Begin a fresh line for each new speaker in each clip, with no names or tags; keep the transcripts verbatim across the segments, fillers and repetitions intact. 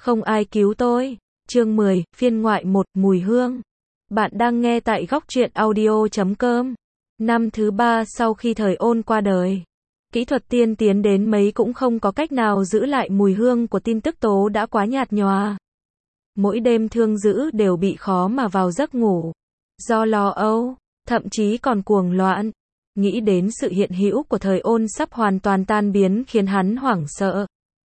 Không ai cứu tôi. Chương mười, phiên ngoại một, mùi hương. Bạn đang nghe tại góc truyện audio chấm com. Năm thứ ba sau khi thời ôn qua đời. Kỹ thuật tiên tiến đến mấy cũng không có cách nào giữ lại mùi hương của tin tức tố đã quá nhạt nhòa. Mỗi đêm Thương Dữ đều bị khó mà vào giấc ngủ. Do lo âu, thậm chí còn cuồng loạn. Nghĩ đến sự hiện hữu của thời ôn sắp hoàn toàn tan biến khiến hắn hoảng sợ.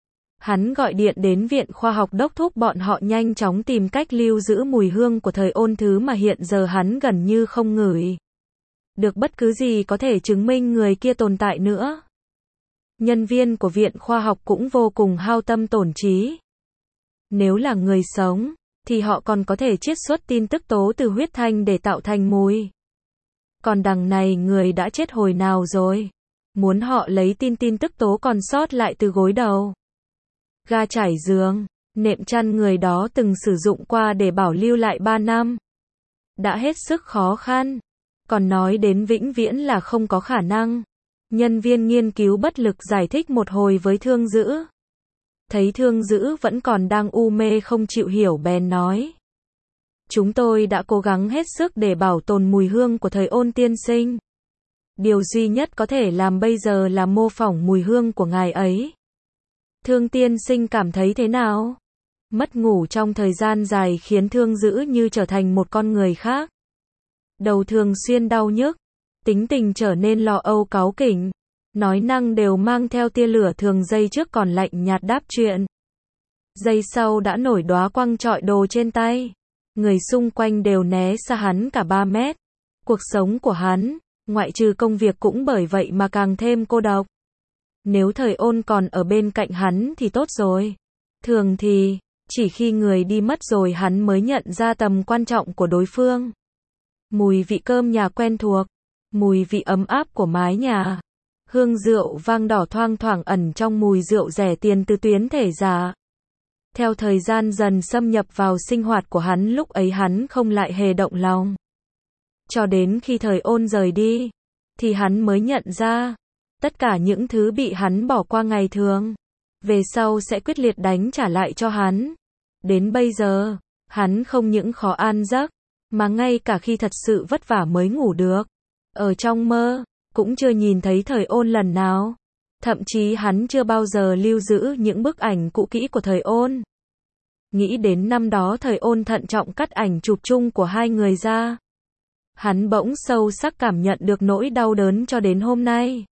Hắn gọi điện đến viện khoa học đốc thúc bọn họ nhanh chóng tìm cách lưu giữ mùi hương của thời ôn, thứ mà hiện giờ hắn gần như không ngửi được bất cứ gì có thể chứng minh người kia tồn tại nữa. Nhân viên của viện khoa học cũng vô cùng hao tâm tổn trí. Nếu là người sống, thì họ còn có thể chiết xuất tin tức tố từ huyết thanh để tạo thành mùi. Còn đằng này người đã chết hồi nào rồi. Muốn họ lấy tin tin tức tố còn sót lại từ gối đầu, ga trải giường, nệm chăn người đó từng sử dụng qua để bảo lưu lại ba năm. Đã hết sức khó khăn. Còn nói đến vĩnh viễn là không có khả năng. Nhân viên nghiên cứu bất lực giải thích một hồi với Thương Dữ. Thấy Thương Dữ vẫn còn đang u mê không chịu hiểu bèn nói. Chúng tôi đã cố gắng hết sức để bảo tồn mùi hương của thời ôn tiên sinh. Điều duy nhất có thể làm bây giờ là mô phỏng mùi hương của ngài ấy. Thương tiên sinh cảm thấy thế nào? Mất ngủ trong thời gian dài khiến Thương Dữ như trở thành một con người khác. Đầu thường xuyên đau nhức, tính tình trở nên lo âu cáu kỉnh, nói năng đều mang theo tia lửa thường giây trước còn lạnh nhạt đáp chuyện. Giây sau đã nổi đóa quang trọi đồ trên tay. Người xung quanh đều né xa hắn cả ba mét. Cuộc sống của hắn, ngoại trừ công việc cũng bởi vậy mà càng thêm cô độc. Nếu thời ôn còn ở bên cạnh hắn thì tốt rồi. Thường thì, chỉ khi người đi mất rồi hắn mới nhận ra tầm quan trọng của đối phương. Mùi vị cơm nhà quen thuộc, mùi vị ấm áp của mái nhà, hương rượu vang đỏ thoang thoảng ẩn trong mùi rượu rẻ tiền từ tuyến thể giả. Theo thời gian dần xâm nhập vào sinh hoạt của hắn, lúc ấy hắn không lại hề động lòng. Cho đến khi thời ôn rời đi, thì hắn mới nhận ra, tất cả những thứ bị hắn bỏ qua ngày thường, về sau sẽ quyết liệt đánh trả lại cho hắn. Đến bây giờ, hắn không những khó an giấc, mà ngay cả khi thật sự vất vả mới ngủ được. Ở trong mơ, cũng chưa nhìn thấy thời ôn lần nào. Thậm chí hắn chưa bao giờ lưu giữ những bức ảnh cũ kỹ của thời ôn. Nghĩ đến năm đó thời ôn thận trọng cắt ảnh chụp chung của hai người ra. Hắn bỗng sâu sắc cảm nhận được nỗi đau đớn cho đến hôm nay.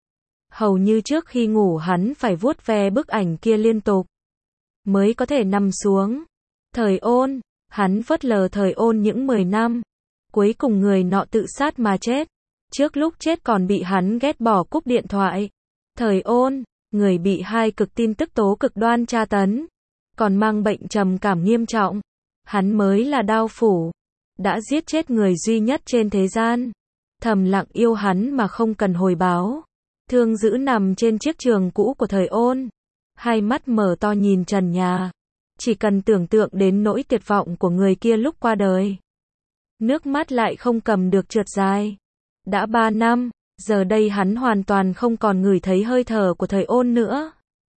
Hầu như trước khi ngủ hắn phải vuốt ve bức ảnh kia liên tục, mới có thể nằm xuống. Thời ôn, hắn phớt lờ thời ôn những mười năm. Cuối cùng người nọ tự sát mà chết. Trước lúc chết còn bị hắn ghét bỏ cúp điện thoại. Thời ôn, người bị hai cực tin tức tố cực đoan tra tấn, còn mang bệnh trầm cảm nghiêm trọng. Hắn mới là đao phủ, đã giết chết người duy nhất trên thế gian. Thầm lặng yêu hắn mà không cần hồi báo. Thương Dữ nằm trên chiếc giường cũ của thời ôn, hai mắt mở to nhìn trần nhà. Chỉ cần tưởng tượng đến nỗi tuyệt vọng của người kia lúc qua đời, nước mắt lại không cầm được trượt dài. Đã ba năm, giờ đây hắn hoàn toàn không còn ngửi thấy hơi thở của thời ôn nữa.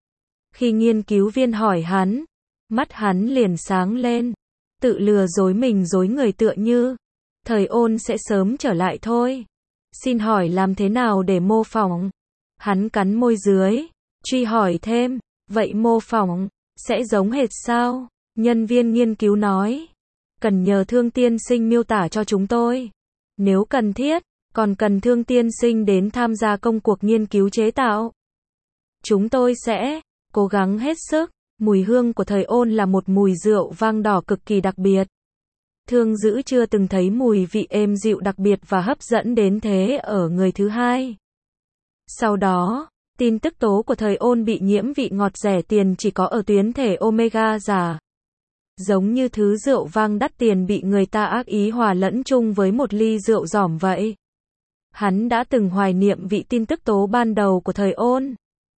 Khi nghiên cứu viên hỏi hắn, mắt hắn liền sáng lên, tự lừa dối mình dối người tựa như, thời ôn sẽ sớm trở lại thôi. Xin hỏi làm thế nào để mô phỏng? Hắn cắn môi dưới, truy hỏi thêm, vậy mô phỏng, sẽ giống hệt sao? Nhân viên nghiên cứu nói, cần nhờ Thương tiên sinh miêu tả cho chúng tôi. Nếu cần thiết, còn cần Thương tiên sinh đến tham gia công cuộc nghiên cứu chế tạo. Chúng tôi sẽ cố gắng hết sức. Mùi hương của thời ôn là một mùi rượu vang đỏ cực kỳ đặc biệt. Thương Dữ chưa từng thấy mùi vị êm dịu đặc biệt và hấp dẫn đến thế ở người thứ hai. Sau đó, tin tức tố của thời ôn bị nhiễm vị ngọt rẻ tiền chỉ có ở tuyến thể omega giả. Giống như thứ rượu vang đắt tiền bị người ta ác ý hòa lẫn chung với một ly rượu giỏm vậy. Hắn đã từng hoài niệm vị tin tức tố ban đầu của thời ôn.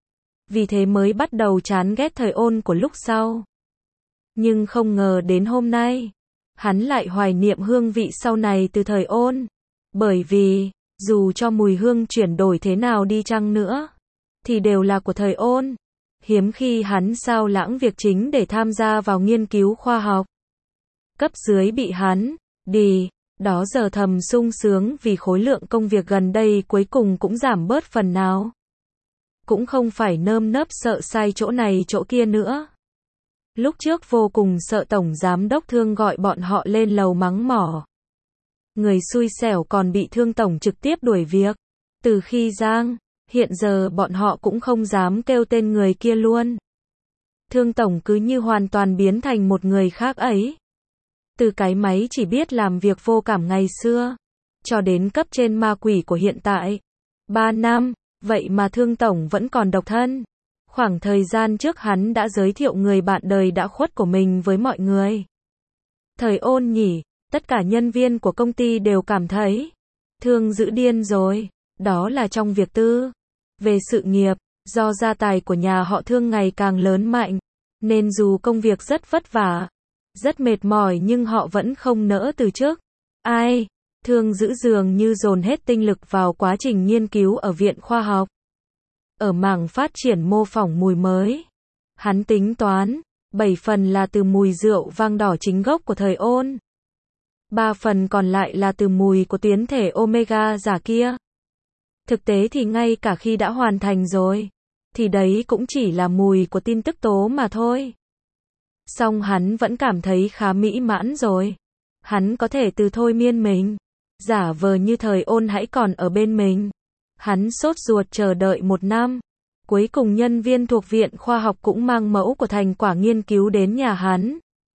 Vì thế mới bắt đầu chán ghét thời ôn của lúc sau. Nhưng không ngờ đến hôm nay, hắn lại hoài niệm hương vị sau này từ thời ôn. Bởi vì, dù cho mùi hương chuyển đổi thế nào đi chăng nữa, thì đều là của thời ôn. hiếm khi hắn sao lãng việc chính để tham gia vào nghiên cứu khoa học. Cấp dưới bị hắn đi, đó giờ thầm sung sướng vì khối lượng công việc gần đây cuối cùng cũng giảm bớt phần nào. Cũng không phải nơm nớp sợ sai chỗ này chỗ kia nữa. Lúc trước vô cùng sợ tổng giám đốc Thương gọi bọn họ lên lầu mắng mỏ. Người xui xẻo còn bị Thương tổng trực tiếp đuổi việc. Từ khi Giang, hiện giờ bọn họ cũng không dám kêu tên người kia luôn. Thương tổng cứ như hoàn toàn biến thành một người khác ấy. Từ cái máy chỉ biết làm việc vô cảm ngày xưa, cho đến cấp trên ma quỷ của hiện tại. Ba năm, vậy mà Thương tổng vẫn còn độc thân. Khoảng thời gian trước hắn đã giới thiệu người bạn đời đã khuất của mình với mọi người. Thời ôn nhỉ, tất cả nhân viên của công ty đều cảm thấy Thương dữ điên rồi, đó là trong việc tư. Về sự nghiệp, do gia tài của nhà họ Thương ngày càng lớn mạnh, nên dù công việc rất vất vả, rất mệt mỏi nhưng họ vẫn không nỡ từ chức. Ai? Thương dữ dường như dồn hết tinh lực vào quá trình nghiên cứu ở viện khoa học. Ở mảng phát triển mô phỏng mùi mới. Hắn tính toán, bảy phần là từ mùi rượu vang đỏ chính gốc của thời ôn. ba phần còn lại là từ mùi của tuyến thể omega giả kia. Thực tế thì ngay cả khi đã hoàn thành rồi, thì đấy cũng chỉ là mùi của tin tức tố mà thôi. Song hắn vẫn cảm thấy khá mỹ mãn rồi. Hắn có thể từ thôi miên mình, giả vờ như thời ôn hãy còn ở bên mình. Hắn sốt ruột chờ đợi một năm. Cuối cùng nhân viên thuộc viện khoa học cũng mang mẫu của thành quả nghiên cứu đến nhà hắn.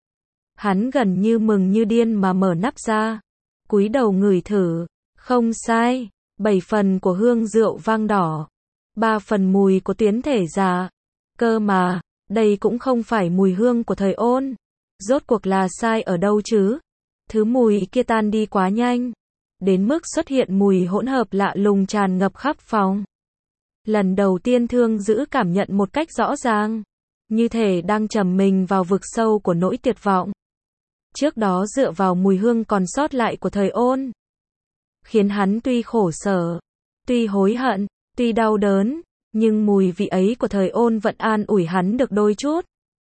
Hắn gần như mừng như điên mà mở nắp ra. Cúi đầu ngửi thử. Không sai. bảy phần của hương rượu vang đỏ. ba phần mùi của tuyến thể giả. Cơ mà, đây cũng không phải mùi hương của thời ôn. Rốt cuộc là sai ở đâu chứ? Thứ mùi kia tan đi quá nhanh. Đến mức xuất hiện mùi hỗn hợp lạ lùng tràn ngập khắp phòng. Lần đầu tiên Thương dữ cảm nhận một cách rõ ràng. Như thể đang trầm mình vào vực sâu của nỗi tuyệt vọng. Trước đó dựa vào mùi hương còn sót lại của thời ôn. Khiến hắn tuy khổ sở, tuy hối hận, tuy đau đớn, nhưng mùi vị ấy của thời ôn vẫn an ủi hắn được đôi chút.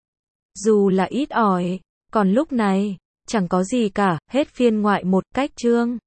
Dù là ít ỏi, còn lúc này, chẳng có gì cả, hết phiên ngoại một cách chương.